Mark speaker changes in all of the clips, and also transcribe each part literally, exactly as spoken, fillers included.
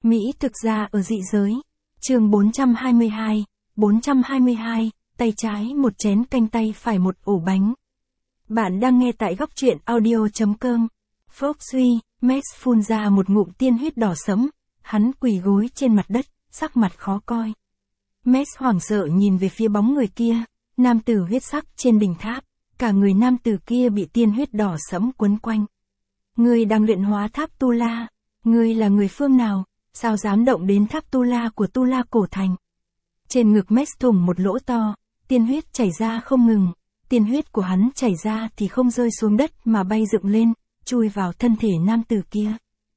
Speaker 1: Mỹ thực ra ở dị giới. Chương bốn trăm hai mươi hai, bốn trăm hai mươi hai, tay trái một chén canh tay phải một ổ bánh. Bạn đang nghe tại góc truyện audio chấm com. Phốc suy, Max phun ra một ngụm tiên huyết đỏ sẫm, hắn quỳ gối trên mặt đất, sắc mặt khó coi. Max hoảng sợ nhìn về phía bóng người kia, nam tử huyết sắc trên đỉnh tháp, cả người nam tử kia bị tiên huyết đỏ sẫm quấn quanh. Ngươi đang luyện hóa tháp Tu La, ngươi là người phương nào, sao dám động đến tháp Tu La của Tu La cổ thành? Trên ngực Max thủng một lỗ to, tiên huyết chảy ra không ngừng, tiên huyết của hắn chảy ra thì không rơi xuống đất mà bay dựng lên, chui vào thân thể nam tử kia.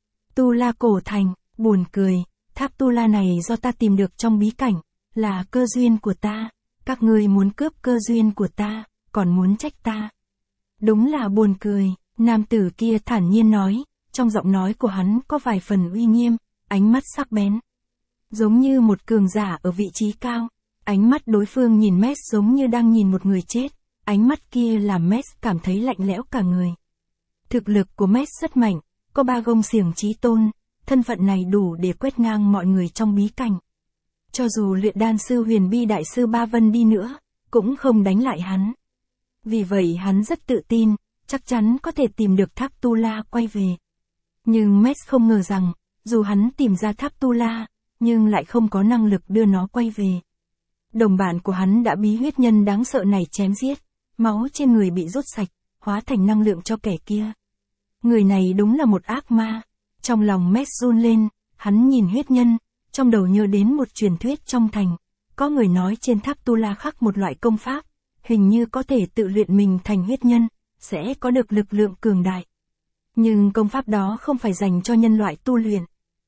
Speaker 1: Tu La cổ thành, buồn cười, tháp Tu La này do ta tìm được trong bí cảnh, là cơ duyên của ta, các ngươi muốn cướp cơ duyên của ta, còn muốn trách ta. Đúng là buồn cười, nam tử kia thản nhiên nói, trong giọng nói của hắn có vài phần uy nghiêm, ánh mắt sắc bén. Giống như một cường giả ở vị trí cao, ánh mắt đối phương nhìn Max giống như đang nhìn một người chết, ánh mắt kia làm Max cảm thấy lạnh lẽo cả người. Thực lực của Max rất mạnh, có ba gông xiềng chí tôn, thân phận này đủ để quét ngang mọi người trong bí cảnh. Cho dù luyện đan sư Huyền Bi đại sư Ba Vân đi nữa, cũng không đánh lại hắn. Vì vậy hắn rất tự tin, chắc chắn có thể tìm được tháp Tu La quay về. Nhưng Max không ngờ rằng, dù hắn tìm ra tháp Tu La, nhưng lại không có năng lực đưa nó quay về. Đồng bạn của hắn đã bí huyết nhân đáng sợ này chém giết, máu trên người bị rút sạch, hóa thành năng lượng cho kẻ kia. Người này đúng là một ác ma. Trong lòng Max run lên, hắn nhìn huyết nhân, trong đầu nhớ đến một truyền thuyết trong thành. Có người nói trên tháp Tu La khắc một loại công pháp, hình như có thể tự luyện mình thành huyết nhân, sẽ có được lực lượng cường đại. Nhưng công pháp đó không phải dành cho nhân loại tu luyện.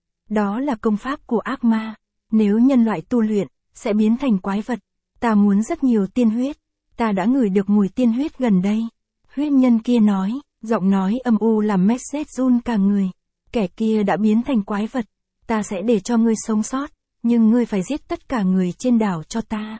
Speaker 1: Đó là công pháp của ác ma, nếu nhân loại tu luyện, sẽ biến thành quái vật. Ta muốn rất nhiều tiên huyết, ta đã ngửi được mùi tiên huyết gần đây. Huyết nhân kia nói, giọng nói âm u làm Max run cả người. Kẻ kia đã biến thành quái vật, ta sẽ để cho ngươi sống sót, nhưng ngươi phải giết tất cả người trên đảo cho ta.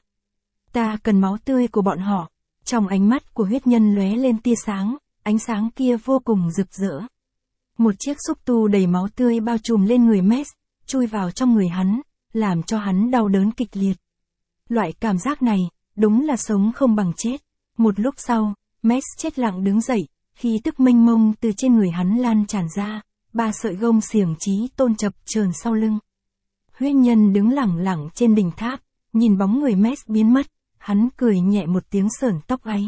Speaker 1: Ta cần máu tươi của bọn họ. Trong ánh mắt của huyết nhân lóe lên tia sáng, ánh sáng kia vô cùng rực rỡ. Một chiếc xúc tu đầy máu tươi bao trùm lên người Max, chui vào trong người hắn, làm cho hắn đau đớn kịch liệt. Loại cảm giác này, đúng là sống không bằng chết. Một lúc sau, Max chết lặng đứng dậy, khí tức mênh mông từ trên người hắn lan tràn ra, ba sợi gông xiềng chí tôn chập chờn sau lưng. Huyết nhân đứng lẳng lặng trên đỉnh tháp, nhìn bóng người Max biến mất, hắn cười nhẹ một tiếng sởn tóc gáy.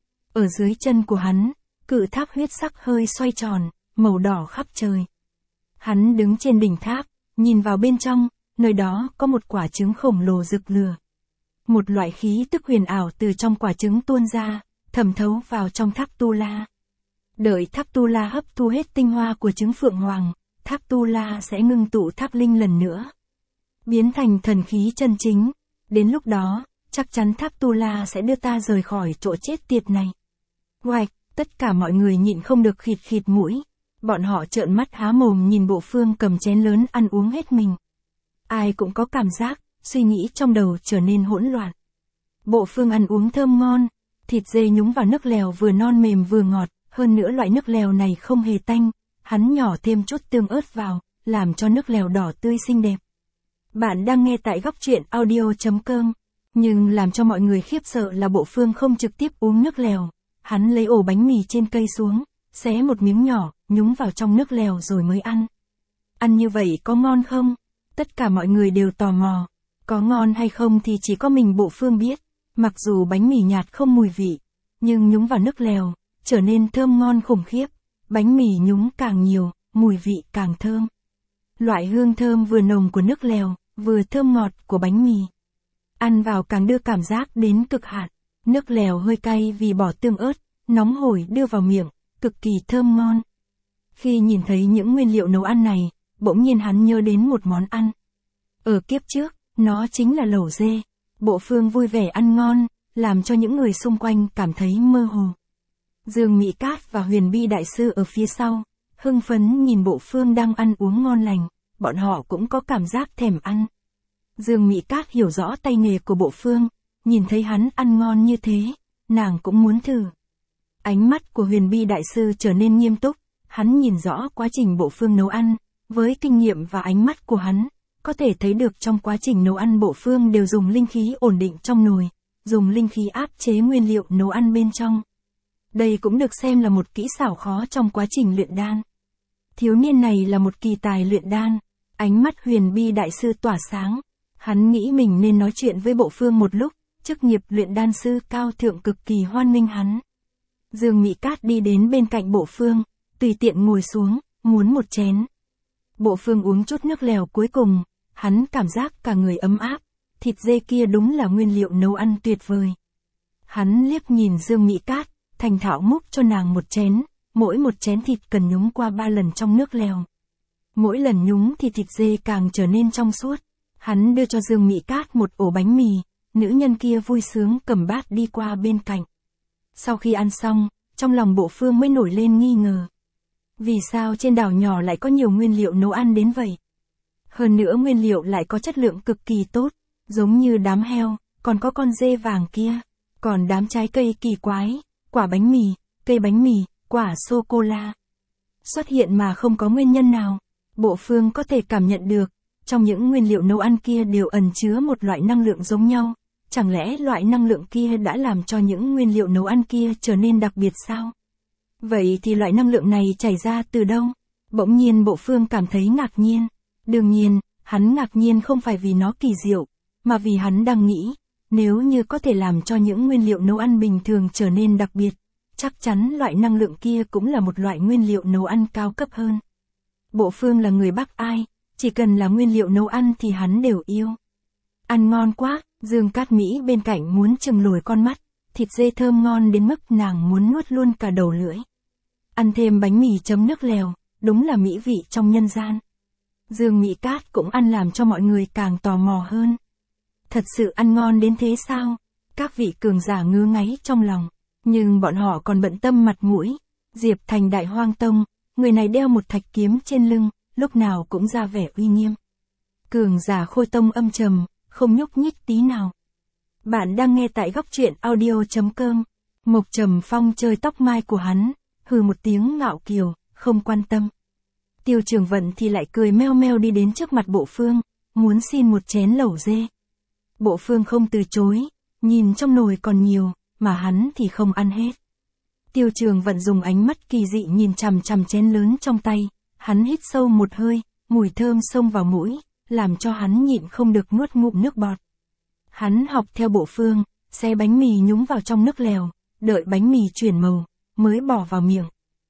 Speaker 1: Ở dưới chân của hắn, cự tháp huyết sắc hơi xoay tròn, màu đỏ khắp trời. Hắn đứng trên đỉnh tháp, nhìn vào bên trong, nơi đó có một quả trứng khổng lồ rực lửa. Một loại khí tức huyền ảo từ trong quả trứng tuôn ra, thẩm thấu vào trong tháp Tu La. Đợi tháp Tu La hấp thu hết tinh hoa của trứng Phượng Hoàng, tháp Tu La sẽ ngưng tụ tháp linh lần nữa, biến thành thần khí chân chính. Đến lúc đó, chắc chắn tháp Tu La sẽ đưa ta rời khỏi chỗ chết tiệt này. Oạch, tất cả mọi người nhịn không được khịt khịt mũi. Bọn họ trợn mắt há mồm nhìn bộ phương cầm chén lớn ăn uống hết mình. Ai cũng có cảm giác, suy nghĩ trong đầu trở nên hỗn loạn. Bộ phương ăn uống thơm ngon, thịt dê nhúng vào nước lèo vừa non mềm vừa ngọt, hơn nữa loại nước lèo này không hề tanh, hắn nhỏ thêm chút tương ớt vào, làm cho nước lèo đỏ tươi xinh đẹp. Bạn đang nghe tại góc truyện audio chấm com, nhưng làm cho mọi người khiếp sợ là bộ phương không trực tiếp uống nước lèo, hắn lấy ổ bánh mì trên cây xuống, xé một miếng nhỏ, nhúng vào trong nước lèo rồi mới ăn. Ăn như vậy có ngon không? Tất cả mọi người đều tò mò. Có ngon hay không thì chỉ có mình bộ phương biết. Mặc dù bánh mì nhạt không mùi vị, nhưng nhúng vào nước lèo, trở nên thơm ngon khủng khiếp. Bánh mì nhúng càng nhiều, mùi vị càng thơm. Loại hương thơm vừa nồng của nước lèo, vừa thơm ngọt của bánh mì. Ăn vào càng đưa cảm giác đến cực hạn. Nước lèo hơi cay vì bỏ tương ớt, nóng hổi đưa vào miệng, cực kỳ thơm ngon. Khi nhìn thấy những nguyên liệu nấu ăn này, bỗng nhiên hắn nhớ đến một món ăn. Ở kiếp trước, nó chính là lẩu dê. Bộ phương vui vẻ ăn ngon, làm cho những người xung quanh cảm thấy mơ hồ. Dương Mỹ Cát và Huyền Bi đại sư ở phía sau, hưng phấn nhìn bộ phương đang ăn uống ngon lành, bọn họ cũng có cảm giác thèm ăn. Dương Mỹ Cát hiểu rõ tay nghề của bộ phương, nhìn thấy hắn ăn ngon như thế, nàng cũng muốn thử. Ánh mắt của Huyền Bi đại sư trở nên nghiêm túc, hắn nhìn rõ quá trình bộ phương nấu ăn, Với kinh nghiệm và ánh mắt của hắn, có thể thấy được trong quá trình nấu ăn Bộ Phương đều dùng linh khí ổn định trong nồi, dùng linh khí áp chế nguyên liệu nấu ăn bên trong. Đây cũng được xem là một kỹ xảo khó trong quá trình luyện đan. Thiếu niên này là một kỳ tài luyện đan, ánh mắt Huyền Bi đại sư tỏa sáng. Hắn nghĩ mình nên nói chuyện với Bộ Phương một lúc, chức nghiệp luyện đan sư cao thượng cực kỳ hoan nghênh hắn. Dương Mỹ Cát đi đến bên cạnh Bộ Phương, tùy tiện ngồi xuống, muốn một chén. Bộ Phương uống chút nước lèo cuối cùng, hắn cảm giác cả người ấm áp, thịt dê kia đúng là nguyên liệu nấu ăn tuyệt vời. Hắn liếc nhìn Dương Mỹ Cát, thành thạo múc cho nàng một chén, mỗi một chén thịt cần nhúng qua ba lần trong nước lèo. Mỗi lần nhúng thì thịt dê càng trở nên trong suốt. Hắn đưa cho Dương Mỹ Cát một ổ bánh mì, nữ nhân kia vui sướng cầm bát đi qua bên cạnh. Sau khi ăn xong, trong lòng Bộ Phương mới nổi lên nghi ngờ. Vì sao trên đảo nhỏ lại có nhiều nguyên liệu nấu ăn đến vậy? Hơn nữa nguyên liệu lại có chất lượng cực kỳ tốt, giống như đám heo, còn có con dê vàng kia, còn đám trái cây kỳ quái, quả bánh mì, cây bánh mì, quả sô-cô-la. Xuất hiện mà không có nguyên nhân nào, Bộ Phương có thể cảm nhận được, trong những nguyên liệu nấu ăn kia đều ẩn chứa một loại năng lượng giống nhau, chẳng lẽ loại năng lượng kia đã làm cho những nguyên liệu nấu ăn kia trở nên đặc biệt sao? Vậy thì loại năng lượng này chảy ra từ đâu? Bỗng nhiên Bộ Phương cảm thấy ngạc nhiên. Đương nhiên, hắn ngạc nhiên không phải vì nó kỳ diệu, mà vì hắn đang nghĩ, nếu như có thể làm cho những nguyên liệu nấu ăn bình thường trở nên đặc biệt, chắc chắn loại năng lượng kia cũng là một loại nguyên liệu nấu ăn cao cấp hơn. Bộ Phương là người Bắc Ai, chỉ cần là nguyên liệu nấu ăn thì hắn đều yêu. Ăn ngon quá, Dương Cát Mỹ bên cạnh muốn trừng lồi con mắt, thịt dê thơm ngon đến mức nàng muốn nuốt luôn cả đầu lưỡi. Ăn thêm bánh mì chấm nước lèo, đúng là mỹ vị trong nhân gian. Dương Mỹ Cát cũng ăn làm cho mọi người càng tò mò hơn. Thật sự ăn ngon đến thế sao? Các vị cường giả ngứa ngáy trong lòng, nhưng bọn họ còn bận tâm mặt mũi. Diệp Thành Đại Hoang Tông, người này đeo một thạch kiếm trên lưng, lúc nào cũng ra vẻ uy nghiêm. Cường giả Khôi Tông âm trầm, không nhúc nhích tí nào. Bạn đang nghe tại góc truyện audio chấm com. Mộc Trầm Phong chơi tóc mai của hắn, hừ một tiếng ngạo kiều, không quan tâm. Tiêu Trường Vận thì lại cười meo meo đi đến trước mặt Bộ Phương, muốn xin một chén lẩu dê. Bộ Phương không từ chối, nhìn trong nồi còn nhiều, mà hắn thì không ăn hết. Tiêu Trường Vận dùng ánh mắt kỳ dị nhìn chằm chằm chén lớn trong tay, hắn hít sâu một hơi, mùi thơm xông vào mũi, làm cho hắn nhịn không được nuốt ngụm nước bọt. Hắn học theo Bộ Phương, xé bánh mì nhúng vào trong nước lèo, đợi bánh mì chuyển màu, mới bỏ vào miệng.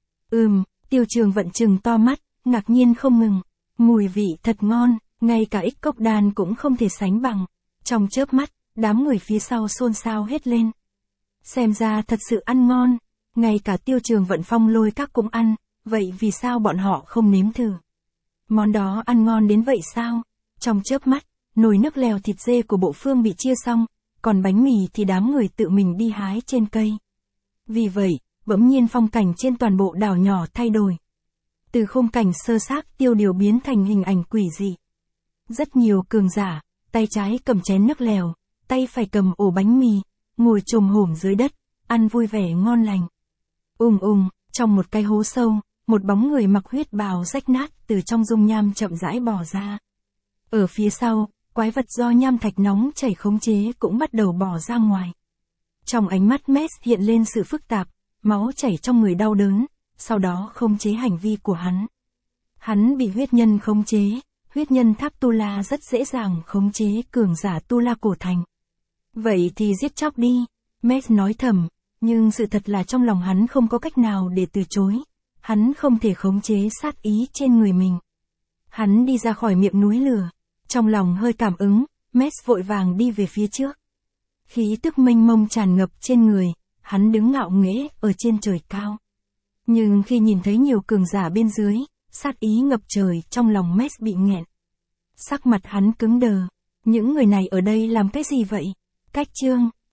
Speaker 1: Ừm, Tiêu Trường Vận trừng to mắt, ngạc nhiên không ngừng. Mùi vị thật ngon, ngay cả Ích Cốc Đan cũng không thể sánh bằng. Trong chớp mắt, đám người phía sau xôn xao hết lên. Xem ra thật sự ăn ngon, ngay cả Tiêu Trường Vận Phong Lôi Các cũng ăn, vậy vì sao bọn họ không nếm thử? Món đó ăn ngon đến vậy sao? Trong chớp mắt, nồi nước lèo thịt dê của Bộ Phương bị chia xong, còn bánh mì thì đám người tự mình đi hái trên cây. Vì vậy, bỗng nhiên phong cảnh trên toàn bộ đảo nhỏ thay đổi. Từ khung cảnh sơ xác tiêu điều biến thành hình ảnh quỷ dị. Rất nhiều cường giả, tay trái cầm chén nước lèo, tay phải cầm ổ bánh mì, ngồi chồm hổm dưới đất, ăn vui vẻ ngon lành. Ùng ùng, trong một cái hố sâu, một bóng người mặc huyết bào rách nát từ trong dung nham chậm rãi bò ra. Ở phía sau, quái vật do nham thạch nóng chảy khống chế cũng bắt đầu bò ra ngoài. Trong ánh mắt Mess hiện lên sự phức tạp, máu chảy trong người đau đớn, sau đó khống chế hành vi của hắn. Hắn bị huyết nhân khống chế, huyết nhân tháp Tu La rất dễ dàng khống chế cường giả Tu La cổ thành. Vậy thì giết chóc đi, Mess nói thầm, nhưng sự thật là trong lòng hắn không có cách nào để từ chối. Hắn không thể khống chế sát ý trên người mình. Hắn đi ra khỏi miệng núi lửa, trong lòng hơi cảm ứng, Mess vội vàng đi về phía trước. Khí tức mênh mông tràn ngập trên người, hắn đứng ngạo nghễ ở trên trời cao. Nhưng khi nhìn thấy nhiều cường giả bên dưới, sát ý ngập trời trong lòng Mess bị nghẹn. Sắc mặt hắn cứng đờ, những người này ở đây làm cái gì vậy? Cách chương